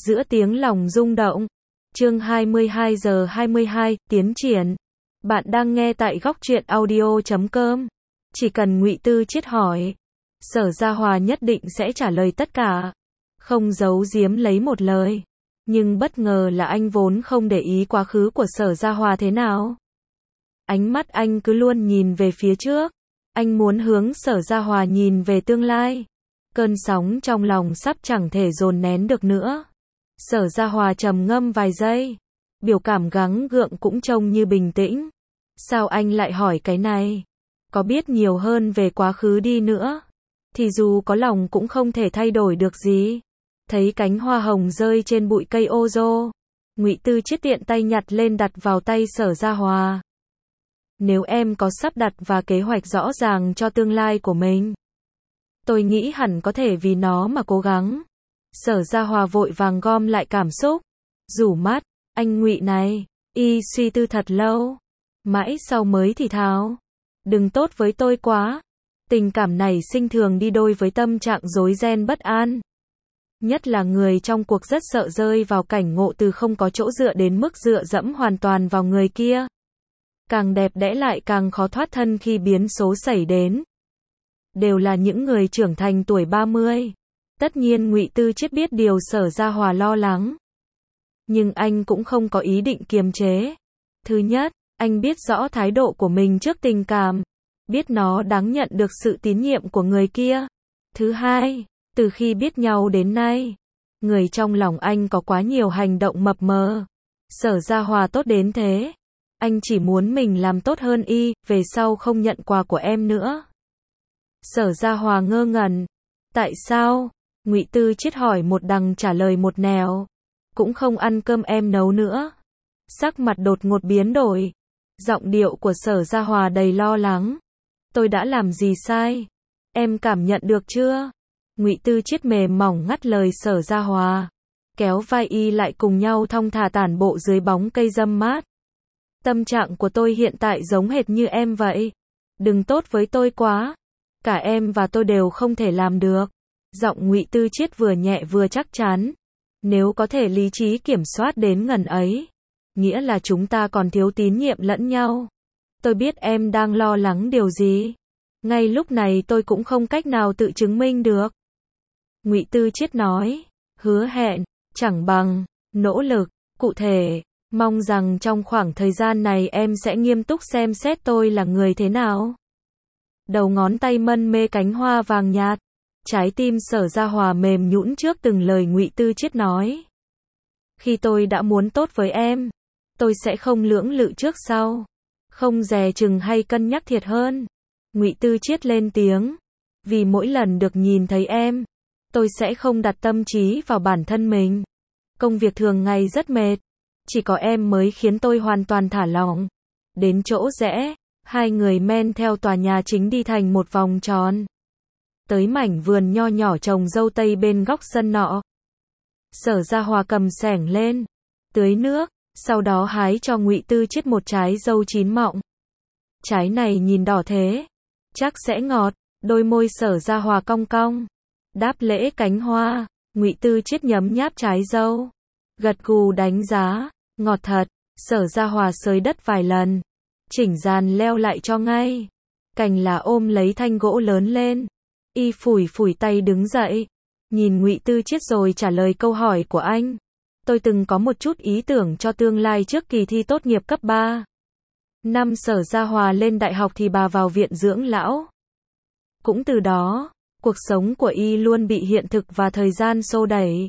giữa tiếng lòng rung động. Chương 22 giờ 22, tiến triển. Bạn đang nghe tại góc truyện audio.com. Chỉ cần Ngụy Tư Chiết hỏi, Sở Gia Hòa nhất định sẽ trả lời tất cả, không giấu giếm lấy một lời. Nhưng bất ngờ là anh vốn không để ý quá khứ của Sở Gia Hòa thế nào. Ánh mắt anh cứ luôn nhìn về phía trước. Anh muốn hướng Sở Gia Hòa nhìn về tương lai. Cơn sóng trong lòng sắp chẳng thể dồn nén được nữa. Sở Gia Hòa trầm ngâm vài giây. Biểu cảm gắng gượng cũng trông như bình tĩnh. Sao anh lại hỏi cái này? Có biết nhiều hơn về quá khứ đi nữa, thì dù có lòng cũng không thể thay đổi được gì. Thấy cánh hoa hồng rơi trên bụi cây ô rô, Ngụy Tư Chiết tiện tay nhặt lên đặt vào tay Sở Gia Hòa. Nếu em có sắp đặt và kế hoạch rõ ràng cho tương lai của mình, tôi nghĩ hẳn có thể vì nó mà cố gắng. Sở Gia Hòa vội vàng gom lại cảm xúc, rủ mắt, anh Ngụy này, y suy tư thật lâu, mãi sau mới thì thào, đừng tốt với tôi quá. Tình cảm này sinh thường đi đôi với tâm trạng rối ren bất an. Nhất là người trong cuộc rất sợ rơi vào cảnh ngộ từ không có chỗ dựa đến mức dựa dẫm hoàn toàn vào người kia. Càng đẹp đẽ lại càng khó thoát thân khi biến số xảy đến. Đều là những người trưởng thành tuổi 30. Tất nhiên Ngụy Tư Chiết biết điều Sở Gia Hòa lo lắng. Nhưng anh cũng không có ý định kiềm chế. Thứ nhất, anh biết rõ thái độ của mình trước tình cảm. Biết nó đáng nhận được sự tín nhiệm của người kia. Thứ hai, từ khi biết nhau đến nay, người trong lòng anh có quá nhiều hành động mập mờ. Sở Gia Hòa tốt đến thế. Anh chỉ muốn mình làm tốt hơn y, về sau không nhận quà của em nữa. Sở Gia Hòa ngơ ngẩn. Tại sao? Ngụy Tư Chiết hỏi một đằng trả lời một nẻo. Cũng không ăn cơm em nấu nữa. Sắc mặt đột ngột biến đổi. Giọng điệu của Sở Gia Hòa đầy lo lắng. Tôi đã làm gì sai? Em cảm nhận được chưa? Ngụy Tư Chiết mềm mỏng ngắt lời Sở Gia Hòa. Kéo vai y lại cùng nhau thong thả tản bộ dưới bóng cây râm mát. Tâm trạng của tôi hiện tại giống hệt như em vậy. Đừng tốt với tôi quá. Cả em và tôi đều không thể làm được. Giọng Ngụy Tư Chiết vừa nhẹ vừa chắc chắn. Nếu có thể lý trí kiểm soát đến ngần ấy, nghĩa là chúng ta còn thiếu tín nhiệm lẫn nhau. Tôi biết em đang lo lắng điều gì. Ngay lúc này tôi cũng không cách nào tự chứng minh được. Ngụy Tư Chiết nói, hứa hẹn, chẳng bằng, nỗ lực, cụ thể. Mong rằng trong khoảng thời gian này em sẽ nghiêm túc xem xét tôi là người thế nào. Đầu ngón tay mân mê cánh hoa vàng nhạt. Trái tim Sở Gia Hòa mềm nhũn trước từng lời Ngụy Tư Chiết nói. Khi tôi đã muốn tốt với em, tôi sẽ không lưỡng lự trước sau. Không dè chừng hay cân nhắc thiệt hơn. Ngụy Tư Chiết lên tiếng. Vì mỗi lần được nhìn thấy em, tôi sẽ không đặt tâm trí vào bản thân mình. Công việc thường ngày rất mệt. Chỉ có em mới khiến tôi hoàn toàn thả lỏng. Đến chỗ rẽ, hai người men theo tòa nhà chính đi thành một vòng tròn. Tới mảnh vườn nho nhỏ trồng dâu tây bên góc sân nọ. Sở Gia Hòa cầm xẻng lên, tưới nước, sau đó hái cho Ngụy Tư Chiết một trái dâu chín mọng. Trái này nhìn đỏ thế, chắc sẽ ngọt. Đôi môi Sở Gia Hòa cong cong. Đáp lễ cánh hoa, Ngụy Tư Chiết nhấm nháp trái dâu, gật gù đánh giá, ngọt thật. Sở Gia Hòa xới đất vài lần, chỉnh dàn leo lại cho ngay. Cành là ôm lấy thanh gỗ lớn lên. Y phủi phủi tay đứng dậy, nhìn Ngụy Tư Chiết rồi trả lời câu hỏi của anh. Tôi từng có một chút ý tưởng cho tương lai trước kỳ thi tốt nghiệp cấp 3. Năm Sở Gia Hòa lên đại học thì bà vào viện dưỡng lão. Cũng từ đó, cuộc sống của y luôn bị hiện thực và thời gian xô đẩy.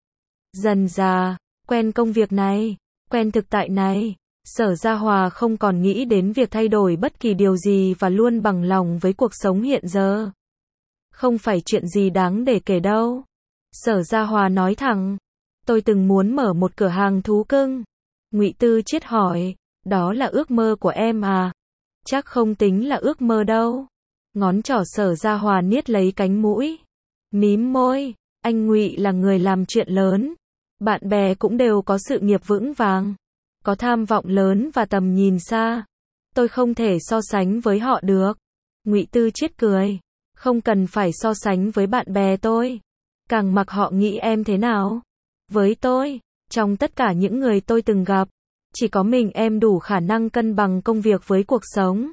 Dần dà, quen công việc này, quen thực tại này, Sở Gia Hòa không còn nghĩ đến việc thay đổi bất kỳ điều gì và luôn bằng lòng với cuộc sống hiện giờ. Không phải chuyện gì đáng để kể đâu. Sở Gia Hòa nói thẳng. Tôi từng muốn mở một cửa hàng thú cưng. Ngụy Tư Chiết hỏi, đó là ước mơ của em à? Chắc không tính là ước mơ đâu. Ngón trỏ Sở Gia Hòa niết lấy cánh mũi. Mím môi, anh Ngụy là người làm chuyện lớn. Bạn bè cũng đều có sự nghiệp vững vàng. Có tham vọng lớn và tầm nhìn xa. Tôi không thể so sánh với họ được. Ngụy Tư Chiết cười. Không cần phải so sánh với bạn bè tôi. Càng mặc họ nghĩ em thế nào. Với tôi, trong tất cả những người tôi từng gặp, chỉ có mình em đủ khả năng cân bằng công việc với cuộc sống.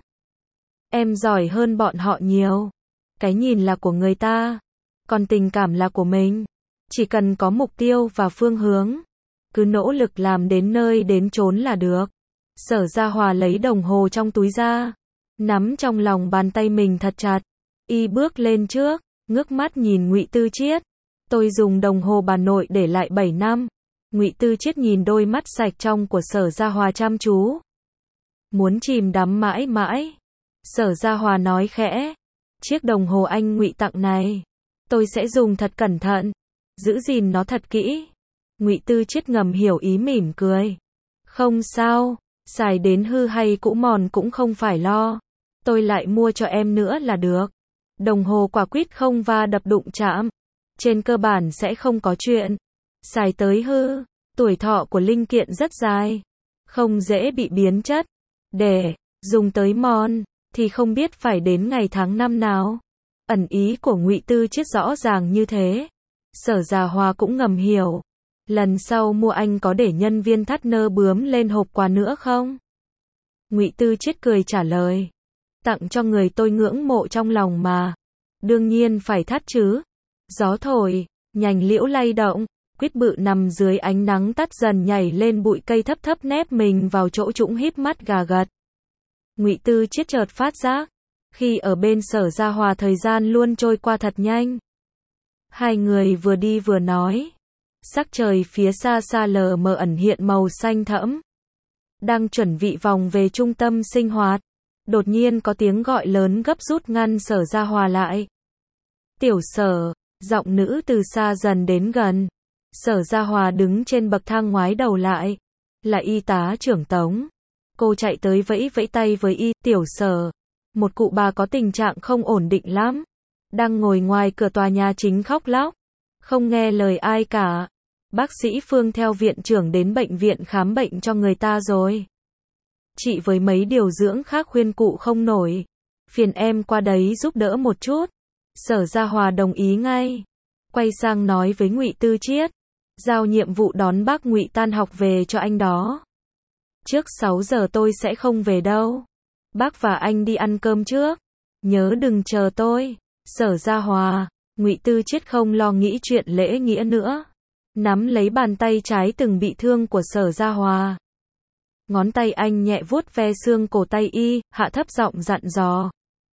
Em giỏi hơn bọn họ nhiều. Cái nhìn là của người ta, còn tình cảm là của mình. Chỉ cần có mục tiêu và phương hướng, cứ nỗ lực làm đến nơi đến chốn là được. Sở Gia Hòa lấy đồng hồ trong túi ra, nắm trong lòng bàn tay mình thật chặt. Y bước lên trước, ngước mắt nhìn Ngụy Tư Chiết. Tôi dùng đồng hồ bà nội để lại 7 năm. Ngụy Tư Chiết nhìn đôi mắt sạch trong của Sở Gia Hòa chăm chú. Muốn chìm đắm mãi mãi. Sở Gia Hòa nói khẽ. Chiếc đồng hồ anh Ngụy tặng này, tôi sẽ dùng thật cẩn thận, giữ gìn nó thật kỹ. Ngụy Tư Chiết ngầm hiểu ý mỉm cười. Không sao, xài đến hư hay cũ mòn cũng không phải lo. Tôi lại mua cho em nữa là được. Đồng hồ quả quýt không va đập đụng chạm, trên cơ bản sẽ không có chuyện. Xài tới hư, tuổi thọ của linh kiện rất dài, không dễ bị biến chất. Để dùng tới mòn, thì không biết phải đến ngày tháng năm nào. Ẩn ý của Ngụy Tư Chiết rõ ràng như thế. Sở Gia Hòa cũng ngầm hiểu. Lần sau mua anh có để nhân viên thắt nơ bướm lên hộp quà nữa không? Ngụy Tư Chiết cười trả lời. Tặng cho người tôi ngưỡng mộ trong lòng mà. Đương nhiên phải thắt chứ. Gió thổi, nhành liễu lay động, quýt bự nằm dưới ánh nắng tắt dần nhảy lên bụi cây thấp thấp nép mình vào chỗ trũng híp mắt gà gật. Ngụy Tư Chiết chợt phát giác, khi ở bên Sở Gia Hòa thời gian luôn trôi qua thật nhanh. Hai người vừa đi vừa nói. Sắc trời phía xa xa lờ mờ ẩn hiện màu xanh thẫm. Đang chuẩn bị vòng về trung tâm sinh hoạt, đột nhiên có tiếng gọi lớn gấp rút ngăn Sở Gia Hòa lại. Tiểu Sở, giọng nữ từ xa dần đến gần. Sở Gia Hòa đứng trên bậc thang ngoái đầu lại. Là y tá trưởng Tống. Cô chạy tới vẫy vẫy tay với y. Tiểu Sở, một cụ bà có tình trạng không ổn định lắm, đang ngồi ngoài cửa tòa nhà chính khóc lóc, không nghe lời ai cả. Bác sĩ Phương theo viện trưởng đến bệnh viện khám bệnh cho người ta rồi. Chị với mấy điều dưỡng khác khuyên cụ không nổi. Phiền em qua đấy giúp đỡ một chút. Sở Gia Hòa đồng ý ngay. Quay sang nói với Ngụy Tư Chiết. Giao nhiệm vụ đón bác Ngụy tan học về cho anh đó. Trước 6 giờ tôi sẽ không về đâu. Bác và anh đi ăn cơm trước. Nhớ đừng chờ tôi. Sở Gia Hòa. Ngụy Tư Chiết không lo nghĩ chuyện lễ nghĩa nữa. Nắm lấy bàn tay trái từng bị thương của Sở Gia Hòa. Ngón tay anh nhẹ vuốt ve xương cổ tay y, hạ thấp giọng dặn dò.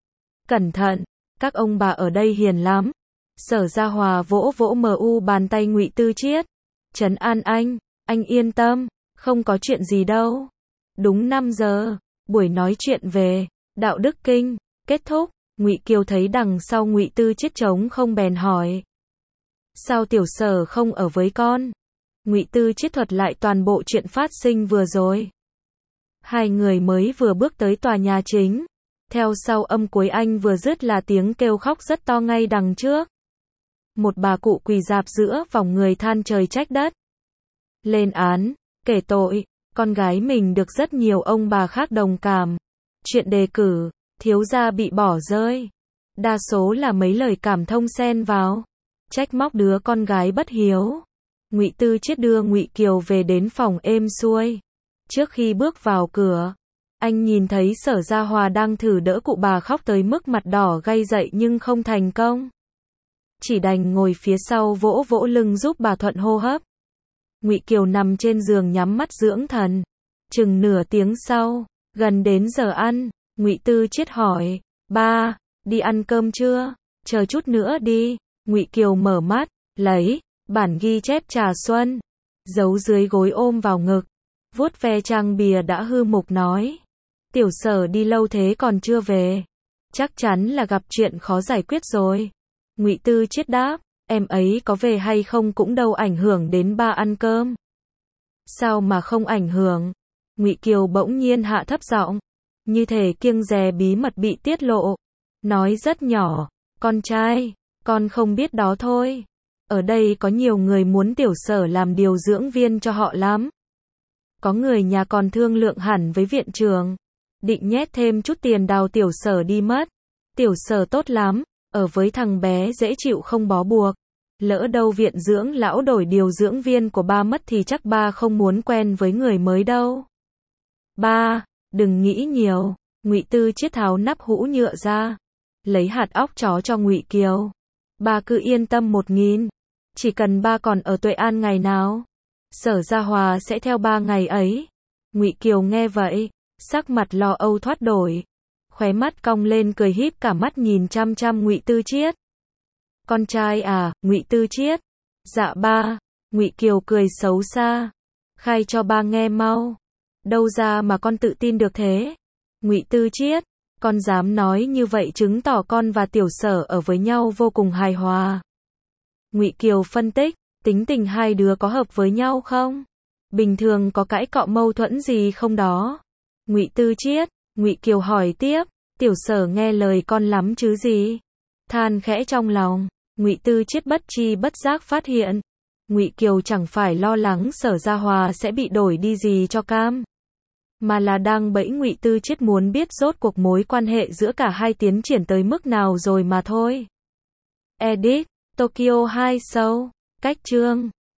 Cẩn thận, các ông bà ở đây hiền lắm. Sở Gia Hòa vỗ vỗ bàn tay Ngụy Tư Chiết. Trấn an anh yên tâm, không có chuyện gì đâu. Đúng 5 giờ, buổi nói chuyện về đạo đức kinh kết thúc. Ngụy Kiều thấy đằng sau Ngụy Tư Chiết trống không bèn hỏi. Sao Tiểu Sở không ở với con? Ngụy Tư Chiết thuật lại toàn bộ chuyện phát sinh vừa rồi. Hai người mới vừa bước tới tòa nhà chính. Theo sau âm cuối anh vừa dứt là tiếng kêu khóc rất to ngay đằng trước. Một bà cụ quỳ rạp giữa vòng người than trời trách đất. Lên án, kể tội, con gái mình được rất nhiều ông bà khác đồng cảm. Chuyện đề cử, thiếu gia bị bỏ rơi. Đa số là mấy lời cảm thông xen vào. Trách móc đứa con gái bất hiếu. Ngụy Tư Chiết đưa Ngụy Kiều về đến phòng êm xuôi. Trước khi bước vào cửa, anh nhìn thấy Sở Gia Hòa đang thử đỡ cụ bà khóc tới mức mặt đỏ gay dậy nhưng không thành công. Chỉ đành ngồi phía sau vỗ vỗ lưng giúp bà thuận hô hấp. Ngụy Kiều nằm trên giường nhắm mắt dưỡng thần. Chừng nửa tiếng sau, gần đến giờ ăn, Ngụy Tư Chiết hỏi, ba, đi ăn cơm chưa? Chờ chút nữa đi. Ngụy Kiều mở mắt, lấy bản ghi chép trà xuân, giấu dưới gối ôm vào ngực, vuốt ve trang bìa đã hư mục nói. Tiểu Sở đi lâu thế còn chưa về. Chắc chắn là gặp chuyện khó giải quyết rồi. Ngụy Tư Chiết đáp, em ấy có về hay không cũng đâu ảnh hưởng đến ba ăn cơm. Sao mà không ảnh hưởng? Ngụy Kiều bỗng nhiên hạ thấp giọng, như thể kiêng dè bí mật bị tiết lộ. Nói rất nhỏ, con trai, con không biết đó thôi. Ở đây có nhiều người muốn Tiểu Sở làm điều dưỡng viên cho họ lắm. Có người nhà còn thương lượng hẳn với viện trưởng, định nhét thêm chút tiền đào Tiểu Sở đi mất. Tiểu Sở tốt lắm, ở với thằng bé dễ chịu không bó buộc. Lỡ đâu viện dưỡng lão đổi điều dưỡng viên của ba mất thì chắc ba không muốn quen với người mới đâu. Ba, đừng nghĩ nhiều. Ngụy Tư Chiết tháo nắp hũ nhựa ra, lấy hạt óc chó cho Ngụy Kiều. Ba cứ yên tâm 1000, chỉ cần ba còn ở Tuệ An ngày nào, Sở Gia Hòa sẽ theo ba ngày ấy. Ngụy Kiều nghe vậy, sắc mặt lo âu thoát đổi, khóe mắt cong lên cười híp cả mắt nhìn chăm chăm Ngụy Tư Chiết. Con trai à, Ngụy Tư Chiết? Dạ ba. Ngụy Kiều cười xấu xa. Khai cho ba nghe mau. Đâu ra mà con tự tin được thế? Ngụy Tư Chiết, con dám nói như vậy chứng tỏ con và Tiểu Sở ở với nhau vô cùng hài hòa. Ngụy Kiều phân tích, tính tình hai đứa có hợp với nhau không? Bình thường có cãi cọ mâu thuẫn gì không đó? Ngụy Tư Chiết, Ngụy Kiều hỏi tiếp, Tiểu Sở nghe lời con lắm chứ gì? Than khẽ trong lòng, Ngụy Tư Chiết bất tri bất giác phát hiện, Ngụy Kiều chẳng phải lo lắng Sở Gia Hòa sẽ bị đổi đi gì cho cam, mà là đang bẫy Ngụy Tư Chiết muốn biết rốt cuộc mối quan hệ giữa cả hai tiến triển tới mức nào rồi mà thôi. Edit, Tokyo 2 Show, cách chương